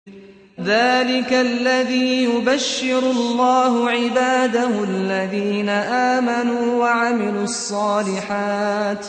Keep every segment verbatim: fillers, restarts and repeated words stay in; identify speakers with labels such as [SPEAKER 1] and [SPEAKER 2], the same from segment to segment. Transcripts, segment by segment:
[SPEAKER 1] ذلك الذي يبشر الله عباده الذين آمنوا وعملوا الصالحات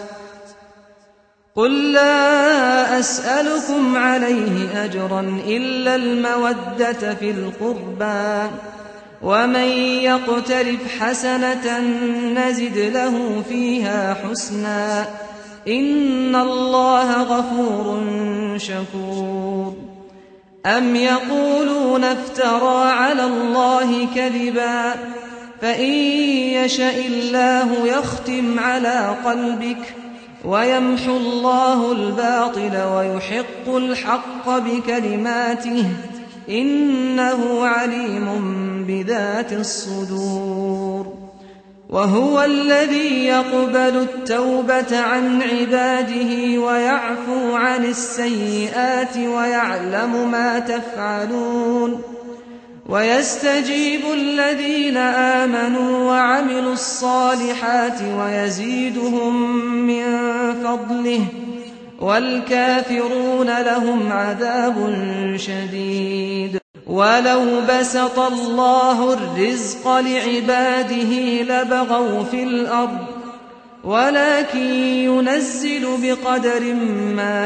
[SPEAKER 1] قل لا أسألكم عليه أجرا إلا المودة في القربى ومن يقترف حسنة نزد له فيها حسنا إن الله غفور شكور أم يقولون افترى على الله كذبا فإن يشأ الله يختم على قلبك ويمحو الله الباطل ويحق الحق بكلماته إنه عليم بذات الصدور وهو الذي يقبل التوبة عن عباده ويعفو عن السيئات ويعلم ما تفعلون ويستجيب الذين آمنوا وعملوا الصالحات ويزيدهم من فضله والكافرون لهم عذاب شديد ولو بسط الله الرزق لعباده لبغوا في الأرض ولكن ينزل بقدر ما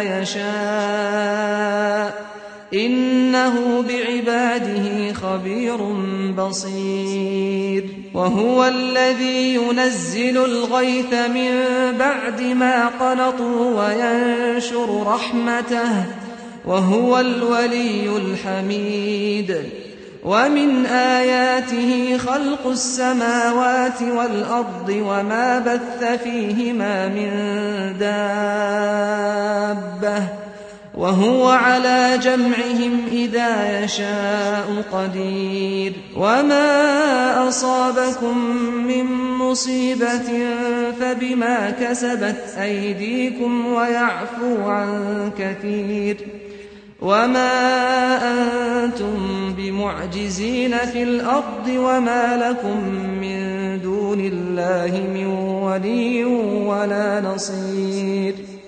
[SPEAKER 1] يشاء إنه بعباده خبير بصير وهو الذي ينزل الغيث من بعد ما قنطوا وينشر رحمته وهو الولي الحميد ومن آياته خلق السماوات والأرض وما بث فيهما من دابة وهو على جمعهم إذا يشاء قدير وما أصابكم من مصيبة فبما كسبت أيديكم ويعفو عن كثير وما أنتم بمعجزين في الأرض وما لكم من دون الله من ولي ولا نصير